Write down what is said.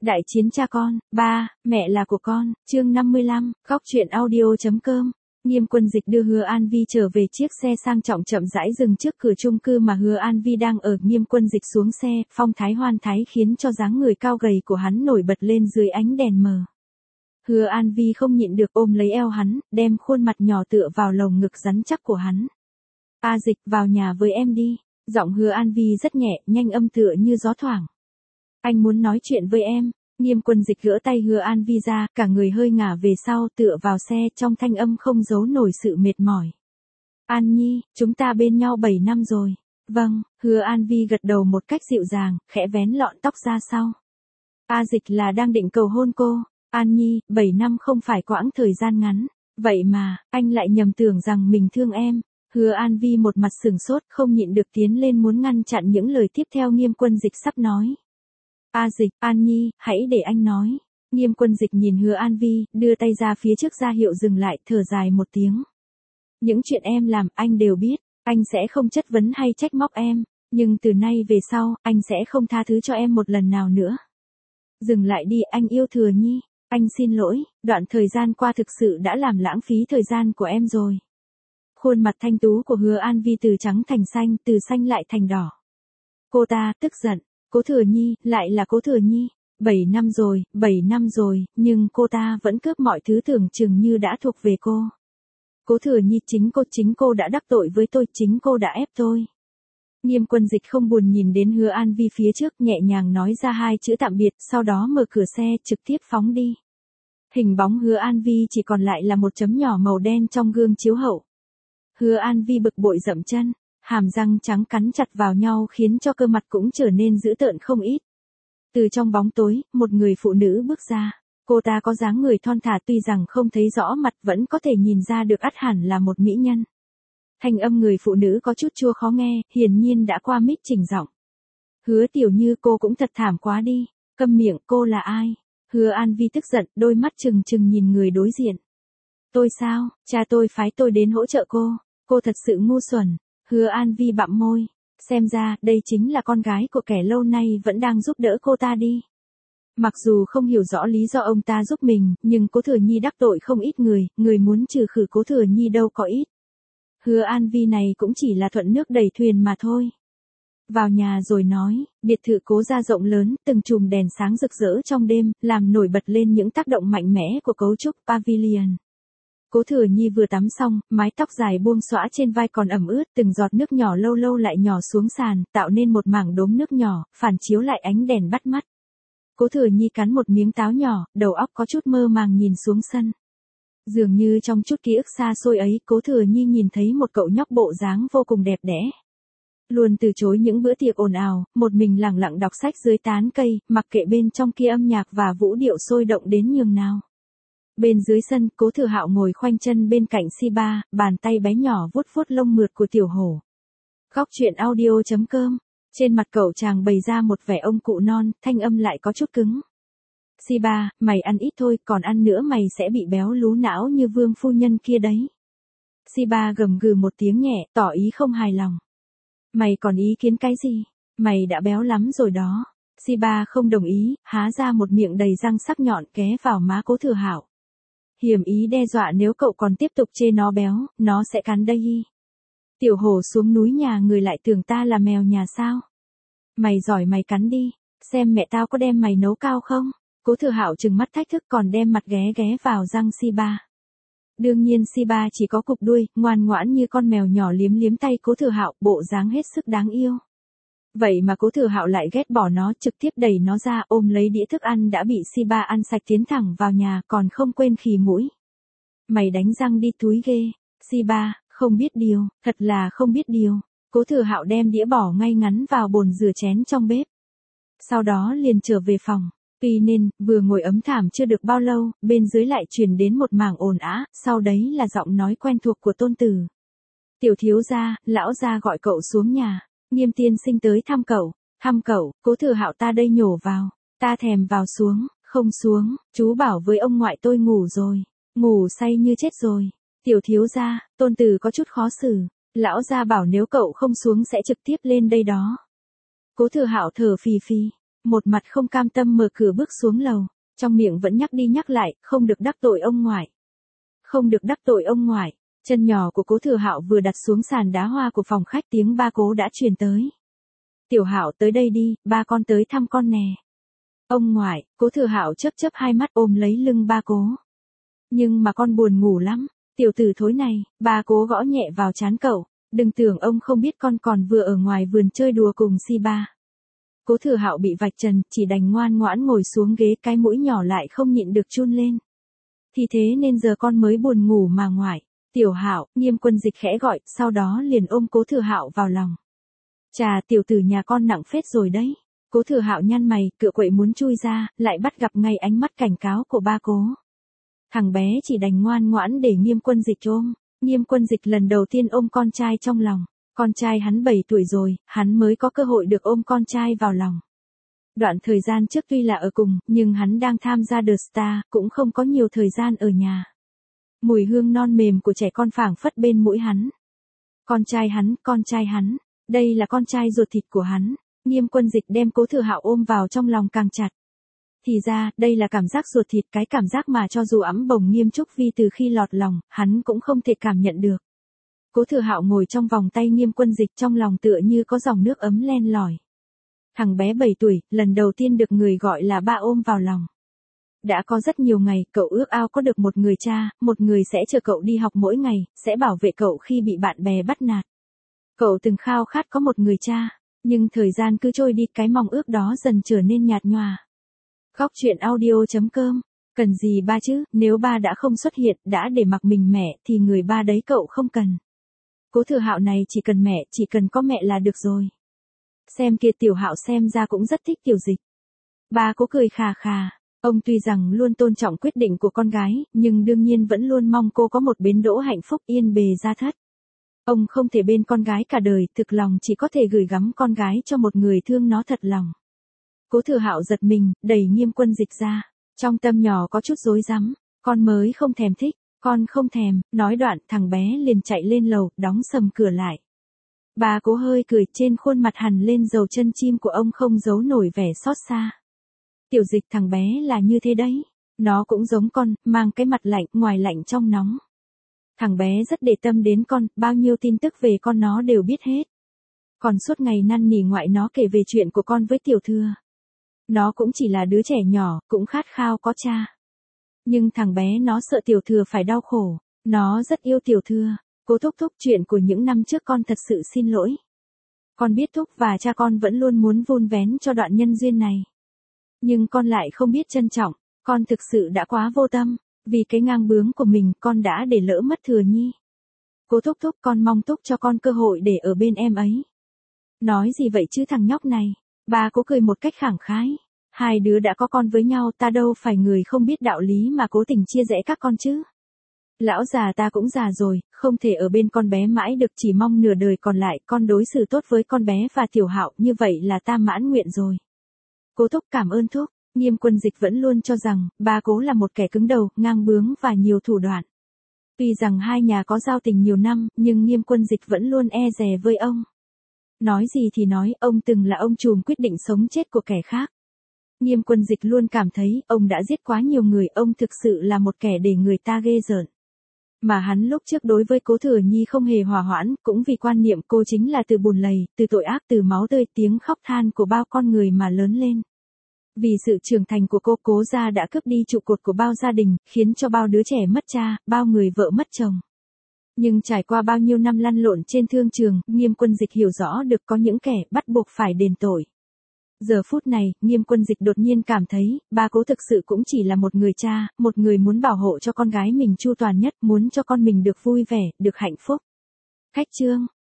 Đại chiến cha con, ba, mẹ là của con, chương 55, góc truyện audio.com. Nghiêm Quân Dịch đưa Hứa An Vi trở về chiếc xe sang trọng chậm rãi dừng trước cửa chung cư mà Hứa An Vi đang ở. Nghiêm Quân Dịch xuống xe, phong thái hoan thái khiến cho dáng người cao gầy của hắn nổi bật lên dưới ánh đèn mờ. Hứa An Vi không nhịn được ôm lấy eo hắn, đem khuôn mặt nhỏ tựa vào lồng ngực rắn chắc của hắn. A Dịch, vào nhà với em đi. Giọng Hứa An Vi rất nhẹ, nhanh âm tựa như gió thoảng. Anh muốn nói chuyện với em. Nghiêm Quân Dịch gỡ tay Hứa An Vi ra, cả người hơi ngả về sau tựa vào xe, trong thanh âm không giấu nổi sự mệt mỏi. An Nhi, chúng ta bên nhau 7 năm rồi. Vâng, Hứa An Vi gật đầu một cách dịu dàng, khẽ vén lọn tóc ra sau. A Dịch là đang định cầu hôn cô. An Nhi, 7 năm không phải quãng thời gian ngắn. Vậy mà, anh lại nhầm tưởng rằng mình thương em. Hứa An Vi một mặt sừng sốt, không nhịn được tiến lên muốn ngăn chặn những lời tiếp theo Nghiêm Quân Dịch sắp nói. A Dịch, An Nhi, hãy để anh nói. Nghiêm Quân Dịch nhìn Hứa An Vi, đưa tay ra phía trước ra hiệu dừng lại, thở dài một tiếng. Những chuyện em làm, anh đều biết, anh sẽ không chất vấn hay trách móc em, nhưng từ nay về sau, anh sẽ không tha thứ cho em một lần nào nữa. Dừng lại đi, anh yêu Thừa Nhi, anh xin lỗi, đoạn thời gian qua thực sự đã làm lãng phí thời gian của em rồi. Khuôn mặt thanh tú của Hứa An Vi từ trắng thành xanh, từ xanh lại thành đỏ. Cô ta tức giận. Cố Thừa Nhi, lại là Cố Thừa Nhi. 7 năm rồi, nhưng cô ta vẫn cướp mọi thứ tưởng chừng như đã thuộc về cô. Cố Thừa Nhi, chính cô đã đắc tội với tôi, chính cô đã ép tôi. Nghiêm Quân Dịch không buồn nhìn đến Hứa An Vi phía trước, nhẹ nhàng nói ra 2 chữ tạm biệt, sau đó mở cửa xe, trực tiếp phóng đi. Hình bóng Hứa An Vi chỉ còn lại là một chấm nhỏ màu đen trong gương chiếu hậu. Hứa An Vi bực bội dậm chân. Hàm răng trắng cắn chặt vào nhau khiến cho cơ mặt cũng trở nên dữ tợn không ít. Từ trong bóng tối, một người phụ nữ bước ra. Cô ta có dáng người thon thả, tuy rằng không thấy rõ mặt vẫn có thể nhìn ra được ắt hẳn là một mỹ nhân. Thanh âm người phụ nữ có chút chua khó nghe, hiển nhiên đã qua mic chỉnh giọng. Hứa Tiểu Như, cô cũng thật thảm quá đi. Câm miệng, cô là ai? Hứa An Vi tức giận, đôi mắt trừng trừng nhìn người đối diện. Tôi sao? Cha tôi phái tôi đến hỗ trợ cô. Cô thật sự ngu xuẩn. Hứa An Vi bặm môi, xem ra đây chính là con gái của kẻ lâu nay vẫn đang giúp đỡ cô ta đi. Mặc dù không hiểu rõ lý do ông ta giúp mình, nhưng Cố Thừa Nhi đắc tội không ít người muốn trừ khử Cố Thừa Nhi đâu có ít. Hứa An Vi này cũng chỉ là thuận nước đẩy thuyền mà thôi. Vào nhà rồi nói, biệt thự Cố gia rộng lớn, từng chùm đèn sáng rực rỡ trong đêm, làm nổi bật lên những tác động mạnh mẽ của cấu trúc pavilion. Cố Thừa Nhi vừa tắm xong, mái tóc dài buông xõa trên vai còn ẩm ướt, từng giọt nước nhỏ lâu lâu lại nhỏ xuống sàn, tạo nên một mảng đốm nước nhỏ, phản chiếu lại ánh đèn bắt mắt. Cố Thừa Nhi cắn một miếng táo nhỏ, đầu óc có chút mơ màng nhìn xuống sân. Dường như trong chút ký ức xa xôi ấy, Cố Thừa Nhi nhìn thấy một cậu nhóc bộ dáng vô cùng đẹp đẽ. Luôn từ chối những bữa tiệc ồn ào, một mình lẳng lặng đọc sách dưới tán cây, mặc kệ bên trong kia âm nhạc và vũ điệu sôi động đến nhường nào. Bên dưới sân, Cố Thừa Hạo ngồi khoanh chân bên cạnh Si-ba, bàn tay bé nhỏ vuốt vuốt lông mượt của tiểu hổ. Góc truyện audio.com. Trên mặt cậu chàng bày ra một vẻ ông cụ non, thanh âm lại có chút cứng. Si-ba, mày ăn ít thôi, còn ăn nữa mày sẽ bị béo lú não như vương phu nhân kia đấy. Si-ba gầm gừ một tiếng nhẹ, tỏ ý không hài lòng. Mày còn ý kiến cái gì? Mày đã béo lắm rồi đó. Si-ba không đồng ý, há ra một miệng đầy răng sắc nhọn ké vào má Cố Thừa Hạo. Hiểm ý đe dọa nếu cậu còn tiếp tục chê nó béo, nó sẽ cắn đây. Tiểu hổ xuống núi nhà người lại tưởng ta là mèo nhà sao? Mày giỏi mày cắn đi, xem mẹ tao có đem mày nấu cao không? Cố Thừa Hạo trừng mắt thách thức còn đem mặt ghé ghé vào răng Si-ba. Đương nhiên Si-ba chỉ có cục đuôi, ngoan ngoãn như con mèo nhỏ liếm liếm tay Cố Thừa Hạo, bộ dáng hết sức đáng yêu. Vậy mà Cố Thừa Hạo lại ghét bỏ nó, trực tiếp đẩy nó ra, ôm lấy đĩa thức ăn đã bị Si-ba ăn sạch tiến thẳng vào nhà, còn không quên khì mũi. Mày đánh răng đi túi ghê. Si-ba, không biết điều, thật là không biết điều. Cố Thừa Hạo đem đĩa bỏ ngay ngắn vào bồn rửa chén trong bếp. Sau đó liền trở về phòng. Tuy nên, vừa ngồi ấm thảm chưa được bao lâu, bên dưới lại truyền đến một mảng ồn ào, sau đấy là giọng nói quen thuộc của tôn tử. Tiểu thiếu gia, lão gia gọi cậu xuống nhà. Nghiêm tiên sinh tới thăm cậu, Cố Thừa Hạo ta đây nhổ vào, ta thèm vào xuống, không xuống, chú bảo với ông ngoại tôi ngủ rồi, ngủ say như chết rồi. Tiểu thiếu gia, tôn tử có chút khó xử, lão gia bảo nếu cậu không xuống sẽ trực tiếp lên đây đó. Cố Thừa Hạo thở phì phì, một mặt không cam tâm mở cửa bước xuống lầu, trong miệng vẫn nhắc đi nhắc lại, không được đắc tội ông ngoại. Không được đắc tội ông ngoại. Chân nhỏ của Cố Thừa Hạo vừa đặt xuống sàn đá hoa của phòng khách, tiếng ba Cố đã truyền tới. Tiểu Hạo tới đây đi, ba con tới thăm con nè. Ông ngoại, Cố Thừa Hạo chớp chớp hai mắt ôm lấy lưng ba Cố. Nhưng mà con buồn ngủ lắm, tiểu tử thối này, ba Cố gõ nhẹ vào trán cậu, đừng tưởng ông không biết con còn vừa ở ngoài vườn chơi đùa cùng si ba. Cố Thừa Hạo bị vạch trần, chỉ đành ngoan ngoãn ngồi xuống ghế, cái mũi nhỏ lại không nhịn được chun lên. Thì thế nên giờ con mới buồn ngủ mà ngoại. Tiểu Hạo, Nghiêm Quân Dịch khẽ gọi, sau đó liền ôm Cố Thừa Hạo vào lòng. Chà, tiểu tử nhà con nặng phết rồi đấy. Cố Thừa Hạo nhăn mày, cựa quậy muốn chui ra, lại bắt gặp ngay ánh mắt cảnh cáo của ba Cố. Thằng bé chỉ đành ngoan ngoãn để Nghiêm Quân Dịch ôm. Nghiêm Quân Dịch lần đầu tiên ôm con trai trong lòng. Con trai hắn 7 tuổi rồi, hắn mới có cơ hội được ôm con trai vào lòng. Đoạn thời gian trước tuy là ở cùng, nhưng hắn đang tham gia The Star, cũng không có nhiều thời gian ở nhà. Mùi hương non mềm của trẻ con phảng phất bên mũi hắn. Con trai hắn, đây là con trai ruột thịt của hắn. Nghiêm Quân Dịch đem Cố Thừa Hạo ôm vào trong lòng càng chặt. Thì ra, đây là cảm giác ruột thịt, cái cảm giác mà cho dù ẵm bồng Nghiêm Trúc Vi từ khi lọt lòng, hắn cũng không thể cảm nhận được. Cố Thừa Hạo ngồi trong vòng tay Nghiêm Quân Dịch, trong lòng tựa như có dòng nước ấm len lỏi. Thằng bé 7 tuổi, lần đầu tiên được người gọi là ba ôm vào lòng. Đã có rất nhiều ngày, cậu ước ao có được một người cha, một người sẽ chờ cậu đi học mỗi ngày, sẽ bảo vệ cậu khi bị bạn bè bắt nạt. Cậu từng khao khát có một người cha, nhưng thời gian cứ trôi đi, cái mong ước đó dần trở nên nhạt nhòa. Góc truyện audio.com. Cần gì ba chứ, nếu ba đã không xuất hiện, đã để mặc mình mẹ, thì người ba đấy cậu không cần. Cố Thừa Hạo này chỉ cần mẹ, chỉ cần có mẹ là được rồi. Xem kia, Tiểu Hạo xem ra cũng rất thích Tiểu Dịch. Ba Cố cười khà khà. Ông tuy rằng luôn tôn trọng quyết định của con gái, nhưng đương nhiên vẫn luôn mong cô có một bến đỗ hạnh phúc, yên bề gia thất. Ông không thể bên con gái cả đời, thực lòng chỉ có thể gửi gắm con gái cho một người thương nó thật lòng. Cố Thừa Hạo giật mình, đẩy Nghiêm Quân Dịch ra. Trong tâm nhỏ có chút rối rắm. Con mới không thèm thích, con không thèm. Nói đoạn, thằng bé liền chạy lên lầu, đóng sầm cửa lại. Bà Cố hơi cười, trên khuôn mặt hằn lên dầu chân chim của ông không giấu nổi vẻ xót xa. Tiểu Dịch, thằng bé là như thế đấy. Nó cũng giống con, mang cái mặt lạnh, ngoài lạnh trong nóng. Thằng bé rất để tâm đến con, bao nhiêu tin tức về con nó đều biết hết. Còn suốt ngày năn nỉ ngoại nó kể về chuyện của con với Tiểu Thừa. Nó cũng chỉ là đứa trẻ nhỏ, cũng khát khao có cha. Nhưng thằng bé nó sợ Tiểu Thừa phải đau khổ. Nó rất yêu Tiểu Thừa. Cố Thúc Thúc, chuyện của những năm trước con thật sự xin lỗi. Con biết Thúc và cha con vẫn luôn muốn vun vén cho đoạn nhân duyên này. Nhưng con lại không biết trân trọng, con thực sự đã quá vô tâm. Vì cái ngang bướng của mình, con đã để lỡ mất Thừa Nhi. Cố Thúc Thúc, con mong Thúc cho con cơ hội để ở bên em ấy. Nói gì vậy chứ thằng nhóc này. Ba Cố cười một cách khẳng khái. Hai đứa đã có con với nhau, ta đâu phải người không biết đạo lý mà cố tình chia rẽ các con chứ. Lão già ta cũng già rồi, không thể ở bên con bé mãi được, chỉ mong nửa đời còn lại con đối xử tốt với con bé và Tiểu Hạo, như vậy là ta mãn nguyện rồi. Cố Thúc, cảm ơn Thúc. Nghiêm Quân Dịch vẫn luôn cho rằng, ba Cố là một kẻ cứng đầu, ngang bướng và nhiều thủ đoạn. Tuy rằng hai nhà có giao tình nhiều năm, nhưng Nghiêm Quân Dịch vẫn luôn e dè với ông. Nói gì thì nói, ông từng là ông trùm quyết định sống chết của kẻ khác. Nghiêm Quân Dịch luôn cảm thấy, ông đã giết quá nhiều người, ông thực sự là một kẻ để người ta ghê rợn. Mà hắn lúc trước đối với Cố Thừa Nhi không hề hòa hoãn, cũng vì quan niệm cô chính là từ bùn lầy, từ tội ác, từ máu tươi, tiếng khóc than của bao con người mà lớn lên. Vì sự trưởng thành của cô, Cố gia đã cướp đi trụ cột của bao gia đình, khiến cho bao đứa trẻ mất cha, bao người vợ mất chồng. Nhưng trải qua bao nhiêu năm lăn lộn trên thương trường, Nghiêm Quân Dịch hiểu rõ được có những kẻ bắt buộc phải đền tội. Giờ phút này, Nghiêm Quân Dịch đột nhiên cảm thấy, ba Cố thực sự cũng chỉ là một người cha, một người muốn bảo hộ cho con gái mình chu toàn nhất, muốn cho con mình được vui vẻ, được hạnh phúc. Khách chương.